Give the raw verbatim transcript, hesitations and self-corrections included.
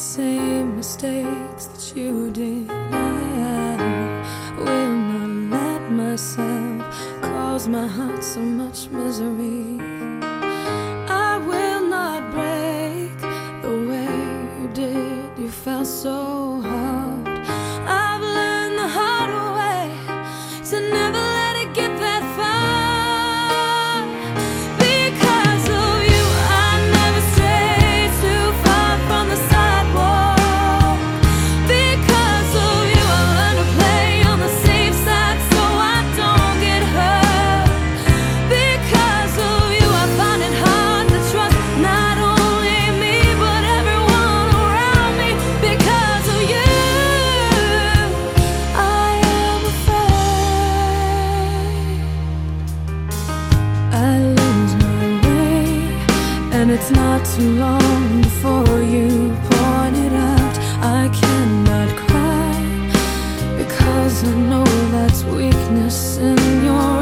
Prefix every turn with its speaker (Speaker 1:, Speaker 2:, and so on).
Speaker 1: same mistakes that you did. I will not let myself cause my heart so much misery. I will not break the way you did. You felt so hard. I've learned the hard way to never let it get that far. Because of you, I never strayed too far from the sidewalk. Because of you, I learned to play on the safe side so I don't get hurt. Because of you, I find it hard to trust not only me but everyone around me. Because of you, I am afraid I lose my way, and it's not too long before you point it out. I cannot cry because I know that's weakness in your